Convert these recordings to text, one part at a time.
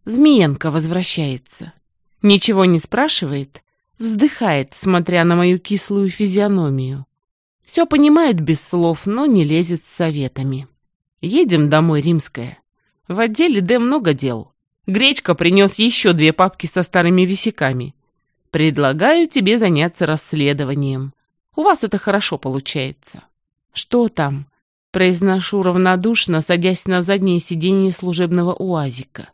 Змеенко возвращается. Ничего не спрашивает, вздыхает, смотря на мою кислую физиономию. Все понимает без слов, но не лезет с советами. Едем домой, Римская. В отделе Д много дел. Гречка принес еще 2 папки со старыми висяками. Предлагаю тебе заняться расследованием. У вас это хорошо получается. Что там? Произношу равнодушно, садясь на заднее сиденье служебного УАЗика.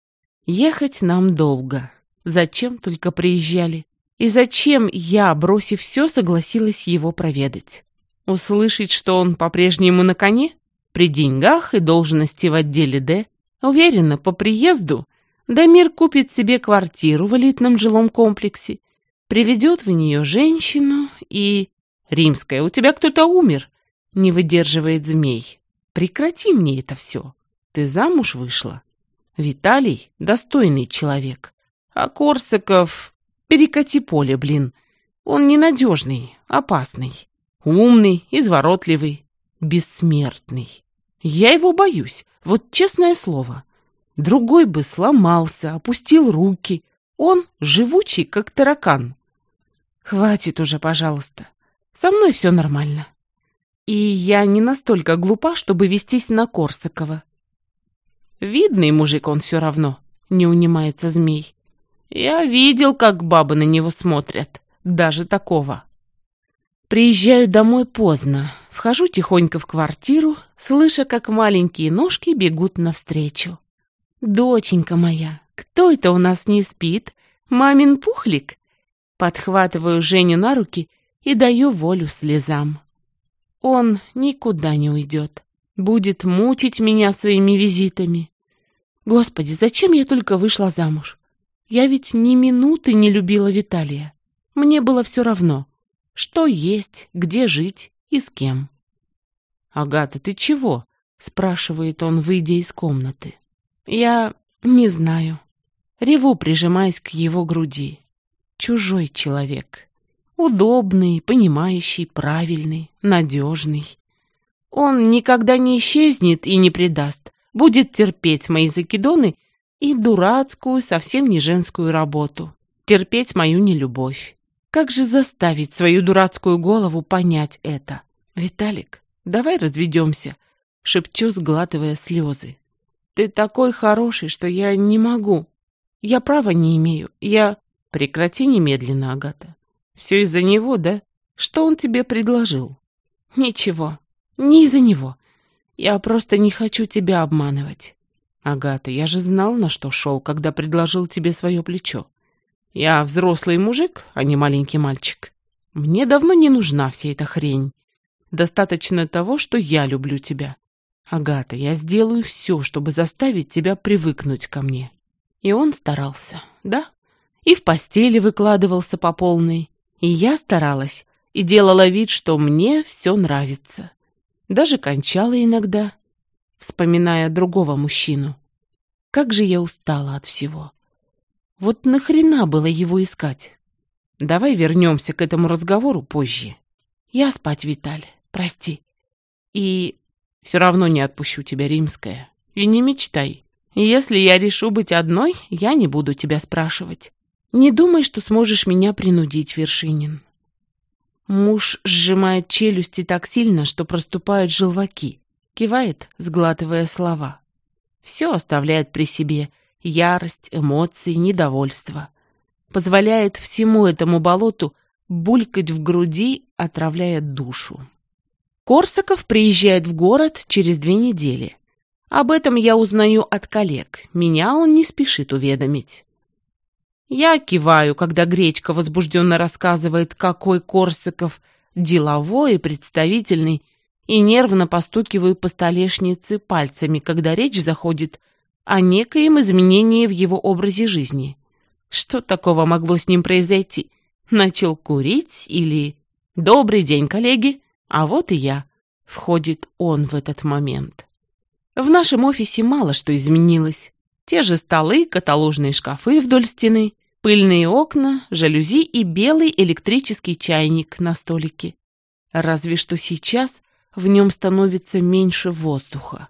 Ехать нам долго. Зачем только приезжали? И зачем я, бросив все, согласилась его проведать? Услышать, что он по-прежнему на коне? При деньгах и должности в отделе Д? Уверена, по приезду Дамир купит себе квартиру в элитном жилом комплексе, приведет в нее женщину и... «Римская, у тебя кто-то умер?» — не выдерживает Змей. «Прекрати мне это все. Ты замуж вышла. Виталий — достойный человек. А Корсаков... Перекати поле, блин. Он ненадежный, опасный, умный, изворотливый, бессмертный. Я его боюсь, вот честное слово. Другой бы сломался, опустил руки. Он живучий, как таракан. Хватит уже, пожалуйста. Со мной все нормально. И я не настолько глупа, чтобы вестись на Корсакова. Видный мужик он все равно, не унимается Змей. Я видел, как бабы на него смотрят, даже такого. Приезжаю домой поздно, вхожу тихонько в квартиру, слыша, как маленькие ножки бегут навстречу. «Доченька моя, кто это у нас не спит? Мамин пухлик?» Подхватываю Женю на руки и даю волю слезам. Он никуда не уйдет, будет мучить меня своими визитами. Господи, зачем я только вышла замуж? Я ведь ни минуты не любила Виталия. Мне было все равно, что есть, где жить и с кем. «Агата, ты чего?» — спрашивает он, выйдя из комнаты. Я не знаю. Реву, прижимаясь к его груди. Чужой человек. Удобный, понимающий, правильный, надежный. Он никогда не исчезнет и не предаст. Будет терпеть мои закидоны и дурацкую, совсем не женскую работу. Терпеть мою нелюбовь. Как же заставить свою дурацкую голову понять это? «Виталик, давай разведемся», — шепчу, сглатывая слезы. «Ты такой хороший, что я не могу. Я права не имею. Я...» «Прекрати немедленно, Агата. Все из-за него, да? Что он тебе предложил?» «Ничего. Не из-за него. Я просто не хочу тебя обманывать». «Агата, я же знал, на что шел, когда предложил тебе свое плечо. Я взрослый мужик, а не маленький мальчик. Мне давно не нужна вся эта хрень. Достаточно того, что я люблю тебя. Агата, я сделаю все, чтобы заставить тебя привыкнуть ко мне». И он старался, да? И в постели выкладывался по полной. И я старалась, и делала вид, что мне все нравится. Даже кончала иногда, вспоминая другого мужчину. Как же я устала от всего. Вот нахрена было его искать? Давай вернемся к этому разговору позже. Я спать, Виталь, прости. И все равно не отпущу тебя, Римская. И не мечтай. Если я решу быть одной, я не буду тебя спрашивать. Не думай, что сможешь меня принудить, Вершинин. Муж сжимает челюсти так сильно, что проступают желваки. Кивает, сглатывая слова. Все оставляет при себе. Ярость, эмоции, недовольство. Позволяет всему этому болоту булькать в груди, отравляя душу. Корсаков приезжает в город через 2 недели. Об этом я узнаю от коллег. Меня он не спешит уведомить. Я киваю, когда Гречка возбужденно рассказывает, какой Корсаков деловой и представительный, и нервно постукиваю по столешнице пальцами, когда речь заходит о некоем изменении в его образе жизни. Что такого могло с ним произойти? Начал курить или... «Добрый день, коллеги!» А вот и я. Входит он в этот момент. В нашем офисе мало что изменилось. Те же столы, каталожные шкафы вдоль стены, пыльные окна, жалюзи и белый электрический чайник на столике. Разве что сейчас в нем становится меньше воздуха.